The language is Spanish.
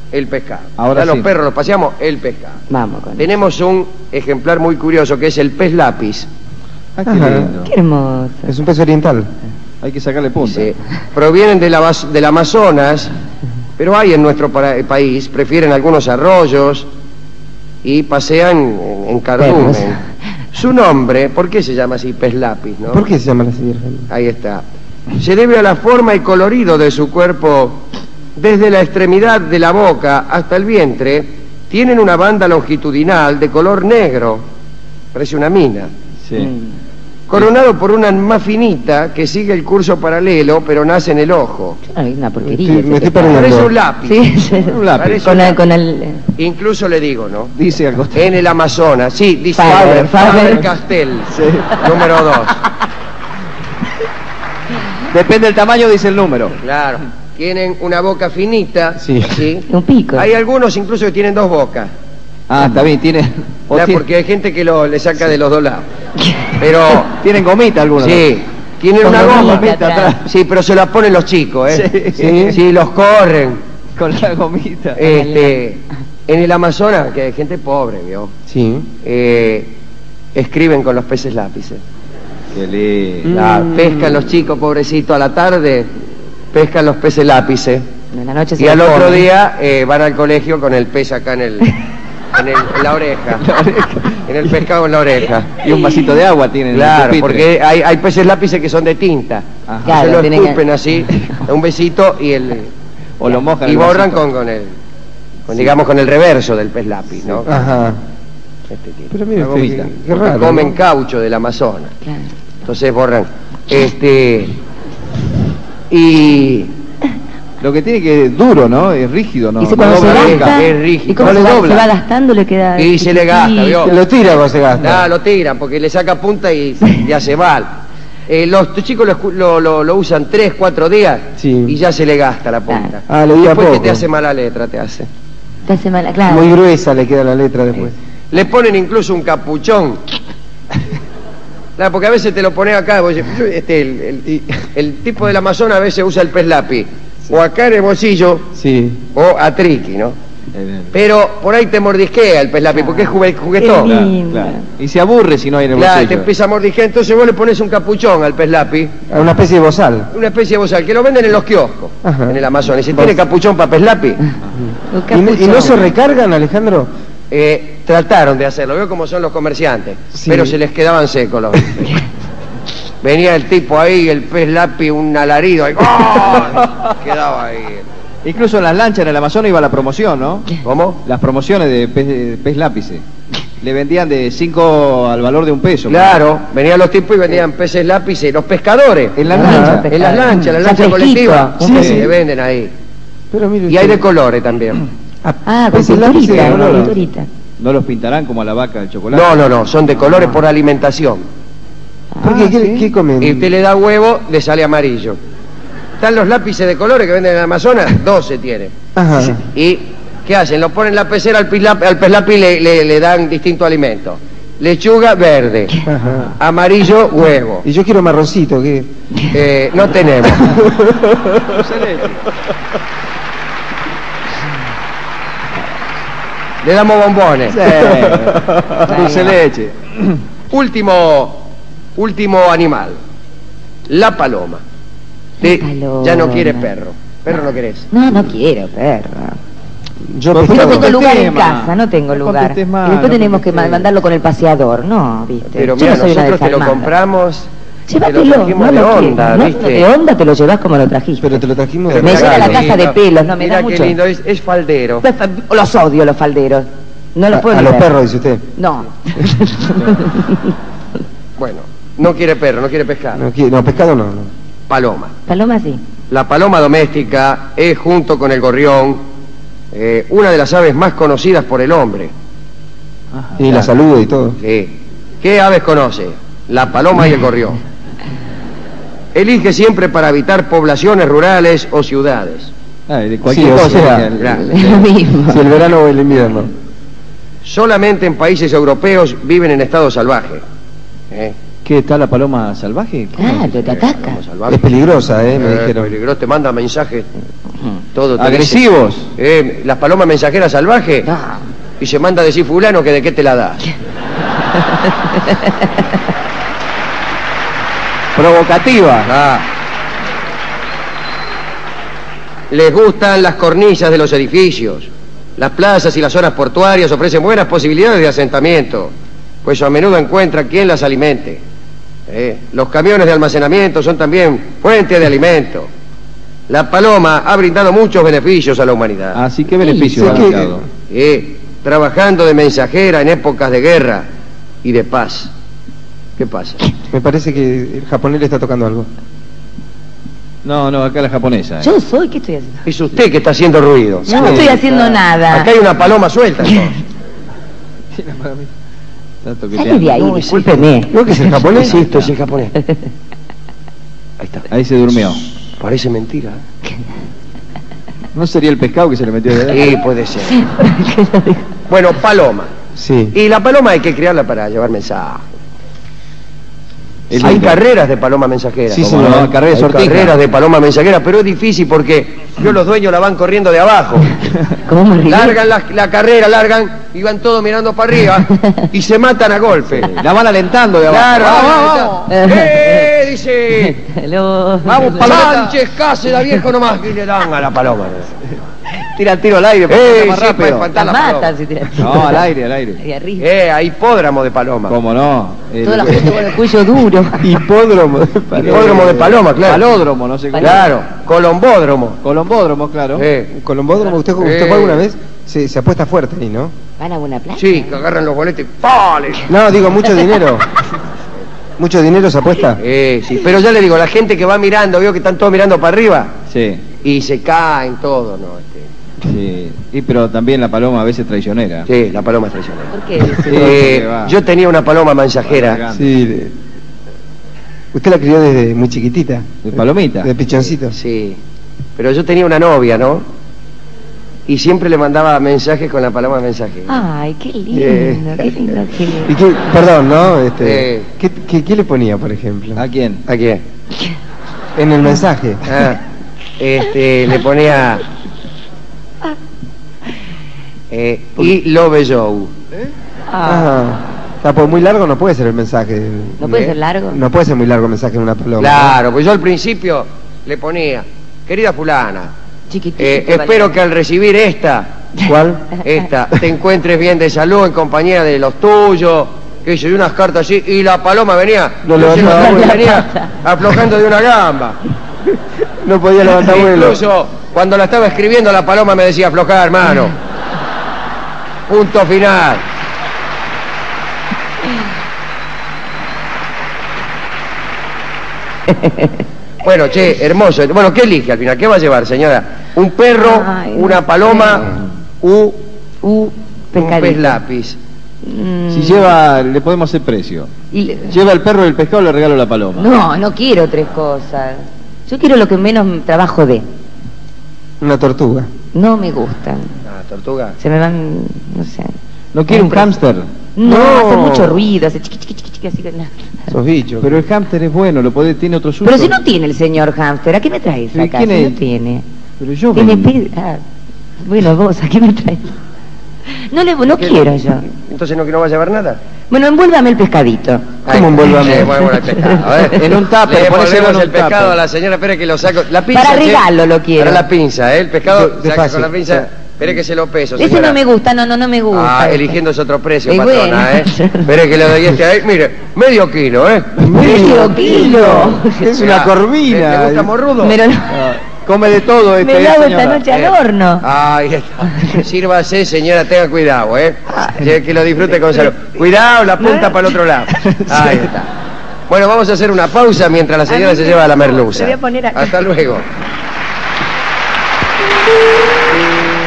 el pescado. Ahora ya sí. los perros los paseamos, el pescado. Vamos con Tenemos un ejemplar muy curioso que es el pez lápiz. Ah, qué Ajá. lindo. Qué hermoso. Es un pez oriental. Hay que sacarle punta. Sí. Provienen del Amazonas, pero hay en nuestro país, prefieren algunos arroyos y pasean en cardumen. Perros. Su nombre, ¿por qué se llama así pez lápiz, no? ¿Por qué se llama así, Virgen? Ahí está. Se debe a la forma y colorido de su cuerpo, desde la extremidad de la boca hasta el vientre, tienen una banda longitudinal de color negro, parece una mina, Sí. coronado por una más finita que sigue el curso paralelo, pero nace en el ojo. Ay, una porquería. Me estoy ese pescado. perdiendo. Parece un lápiz. Sí, sí. Un lápiz. Parece Con un el, lápiz. con el... Incluso le digo, ¿no? Dice al costado. En el Amazonas, sí, dice Faber, Faber. Castell, Sí. número 2. Depende del tamaño, dice el número. Claro. Tienen una boca finita. Sí. Un pico. Hay algunos incluso que tienen dos bocas. Ah, está bien, tiene. o Ya, tiene- porque hay gente que le saca de los dos lados. Pero, Tienen gomita algunos. sí, tienen Con una gomita goma. atrás. Sí, pero se la ponen los chicos, ¿eh? Sí. Sí, los corren. Con la gomita. En el Amazonas, que hay gente pobre, ¿vio? Sí. Escriben con los peces lápices. Qué lindo. Pescan los chicos, pobrecitos, a la tarde, pescan los peces lápices. En la noche se Y al lo otro comen. día van al colegio con el pez acá en la oreja. En el pescado en la oreja. Y un vasito de agua tienen. en el Claro, pupitre. porque hay peces lápices que son de tinta. Ajá. Claro, Se lo tienen que- escupen así, un besito O lo mojan y en el borran vasito. digamos con el reverso del pez lápiz, ¿no? Ajá. Este tipo. Pero mire Una usted, gomita. qué Porque raro. comen ¿no? caucho del Amazonas. Claro. Entonces borran. Y Lo que tiene que es duro, ¿no? Es rígido, ¿no? Y si No cuando se dobla nunca. gasta, es rígido. ¿y cómo No se le va, dobla. se va gastando? Le queda... Y se le gasta, ¿vio? Lo tira cuando se gasta. lo tiran porque le saca punta y ya se va. Los chicos lo usan 3, 4 días Sí. y ya se le gasta la punta. Ah, le dura Después que poco. te hace mala letra, te hace. Te hace mala, claro. Muy gruesa le queda la letra después. Le ponen incluso un capuchón. Claro, porque a veces te lo pones acá, vos decís, el tipo del Amazonas a veces usa el pez lápiz, o acá en el bolsillo, Sí. o a triqui, ¿no? Pero por ahí te mordisquea el pez lápiz, porque es juguetón. Qué Claro, lindo. Claro. Y se aburre si no hay en el te bolsillo. empieza a mordisquear, entonces vos le pones un capuchón al pez lápiz, Una especie de bozal. una especie de bozal, que lo venden en los kioscos, Ajá. en el Amazonas. Y si tiene capuchón para pez lápiz, Un ¿Y no se capuchón. recargan, Alejandro? trataron de hacerlo, veo cómo son los comerciantes, Sí. pero se les quedaban secos los... Venía el tipo ahí, el pez lápiz, un alarido, ahí, ¡oh! Quedaba ahí. Incluso en las lanchas en el Amazonas iba la promoción, ¿no? ¿Cómo? Las promociones de pez lápices. Le vendían de 5 al valor de $1. Claro, venían los tipos y vendían peces lápices, los pescadores. En las Ah, lanchas. En las lanchas, Ya lanchas fresquito, colectivas. un Sí, fresquito. se venden ahí. Pero mire Y hay usted. de colores también. Ah, con Peces lápices de pinturita, con color. pinturita. No los pintarán como a la vaca del chocolate. No, son de colores por alimentación. ¿Por qué? Ah, ¿Qué, sí. qué comen? Y usted le da huevo, le sale amarillo. Están los lápices de colores que venden en el Amazonas, 12 tiene. Ajá. ¿Y qué hacen? Lo ponen en la pecera al pez lápiz y le dan distintos alimentos. Lechuga, verde. Ajá. Amarillo, huevo. Y yo quiero marroncito, ¿qué? No tenemos. Le damos bombones. Dulce leche. Último animal. La paloma. Paloma. Ya no quiere perro. Perro no querés. No quiero, perro. Yo Pues No pescado. tengo lugar en tema. casa, no tengo No lugar. contestes más, Y después no tenemos que contestes. mandarlo con el paseador, no, viste. Pero Yo mira, no soy una nosotros te lo desalmada. compramos. Te lo Llévatelo, trajimos no de lo quiero. onda, No, ¿viste? de onda te lo llevas como lo trajiste. Pero te lo trajimos de Pero Me mirá llena la qué caja de lindo. pelos, no me Mirá da qué mucho. lindo, es faldero. Los odio los falderos. No los puedo a ni los ver. perros, dice usted. No. Bueno, no quiere perro, no quiere pescar. No, pescado no. Paloma. Paloma sí. La paloma doméstica es, junto con el gorrión, una de las aves más conocidas por el hombre. Y la salud y todo. Sí. ¿Qué aves conoce? La paloma y el gorrión. Elige siempre para habitar poblaciones rurales o ciudades. De cualquier Sí, o cosa. sea, claro. Es lo mismo. Si el verano o el invierno. Solamente en países europeos viven en estado salvaje. ¿Qué está la paloma salvaje? ¿Cómo? Claro, te ataca. Estado salvaje. Es peligrosa, me dijeron. Peligroso, te manda mensajes. Todo te Agresivos. dice, las palomas mensajeras salvajes. No. Y se manda a decir fulano que de qué te la das. Provocativa. Ah. Les gustan las cornisas de los edificios. Las plazas y las zonas portuarias ofrecen buenas posibilidades de asentamiento, pues a menudo encuentran quien las alimente. Los camiones de almacenamiento son también fuente de alimento. La paloma ha brindado muchos beneficios a la humanidad. Así que beneficios ha sí, dado. Trabajando de mensajera en épocas de guerra y de paz. ¿Qué pasa? Me parece que el japonés le está tocando algo. No, acá la japonesa. Yo soy, ¿qué estoy haciendo? Es usted que está haciendo ruido. Yo no estoy haciendo nada. Acá hay una paloma suelta, entonces. Está Salí toqueteando. de ahí, No, discúlpeme. ¿No que es el japonés? Sí, esto es en japonés. Ahí está. Ahí se durmió. Parece mentira. ¿No sería el pescado que se le metió de adentro? Sí, puede ser. Bueno, paloma. Sí. Y la paloma hay que criarla para llevar mensajes. Es Hay linda. carreras de paloma mensajera. Sí, Como señor. no, carrera de Hay sortija. carreras de paloma mensajera, pero es difícil porque los dueños la van corriendo de abajo. ¿Cómo me río? Largan la carrera, y van todos mirando para arriba y se matan a golpe. La van alentando de abajo. Claro, Vamos, vamos. dice. Hello. Vamos, Sánchez, Cáceres, viejo nomás. Y le dan a la paloma. Tira el tiro al aire para que sea más Sí, para rápido. espantar La la paloma. mata si te la No, al aire. Ahí arriba. Hay hipódromo de paloma. ¿Cómo no? Toda la gente con el cuello duro. Hipódromo de paloma. Hipódromo de paloma, claro. Palódromo, no sé cómo. Claro, colombódromo. Colombódromo, claro. ¿Un colombódromo? ¿Usted fue alguna vez? Se apuesta fuerte ahí, ¿no? ¿Van a buena plata? Sí, que agarran los boletos y ¡pale! No, digo, mucho dinero. ¿Mucho dinero se apuesta? Sí, pero ya le digo, la gente que va mirando, veo que están todos mirando para arriba Sí, y se caen todos, ¿no? sí. Y pero también la paloma a veces traicionera. Sí, la paloma es traicionera. ¿Por qué? porque va. Yo tenía una paloma mensajera. Va Sí. ¿Usted la crió desde muy chiquitita? ¿De palomita? De pichoncito. Sí, pero yo tenía una novia, ¿no? Y siempre le mandaba mensajes con la paloma mensajera. Ay, qué lindo, qué lindo, qué lindo. ¿Y qué, perdón, ¿no? ¿Qué le ponía, por ejemplo? ¿A quién? ¿A quién? En el mensaje. Le ponía... y Love Joe. Pues muy largo no puede ser el mensaje. ¿No puede ser largo? No puede ser muy largo el mensaje en una paloma. Claro, pues yo al principio le ponía, querida fulana, Chiquitito. espero que al recibir esta, te encuentres bien de salud en compañía de los tuyos, que hice unas cartas así, y la paloma venía, No levantaba vuelo. venía aflojando de una gamba. No podía levantar vuelo. Incluso cuando la estaba escribiendo la paloma me decía, aflojá, hermano. Punto final. Bueno, che, hermoso. Bueno, ¿qué elige al final? ¿Qué va a llevar, señora? ¿Un perro, Ay, una no paloma, un pescadito. pez lápiz? Si lleva, le podemos hacer precio. Lleva el perro y el pescado, le regalo la paloma. No quiero tres cosas. Yo quiero lo que menos trabajo dé. Una tortuga. No me gustan. Ah, tortuga. Se me van, no sé. ¿No quiere un hámster? No, No. hace mucho ruido, hace chiqui, chiqui, chiqui, chiqui, así que no. Sos bicho. Pero el hámster es bueno, tiene otro uso. Pero si no tiene el señor hámster, ¿a qué me traes ¿Pero acá? quién Si es? no tiene. Pero yo Tiene vengo. bueno, vos, ¿a qué me traes? No quiero yo. Entonces no va a llevar nada. Bueno, envuélvame el pescadito. ¿Cómo envolvamos? Bueno, el pescado. A ver. En un tupper, Le ponéselo ponemos en un el pescado tupper. a la señora, espere que lo saco. La pinza, Para che. regalo lo quiero. Para la pinza, ¿eh? El pescado saca Despacio. con la pinza. Espere que se lo peso, Ese señora. no me gusta, no me gusta. Eligiendo es otro precio, Y patrona, bueno. Espere que le doy este ahí. Mire, medio kilo, ¿eh? Medio kilo. Es una ¿Le corvina. gusta morrudo? Me lo, Come de todo este, me lo hago esta señora. noche al horno. Ahí está. Sírvase, señora, tenga cuidado, ¿eh? Que lo disfrute con salud. Cuidado, la punta para el otro lado. Ahí está. Bueno, vamos a hacer una pausa mientras la señora se lleva a la merluza. Me voy a poner acá. Hasta luego.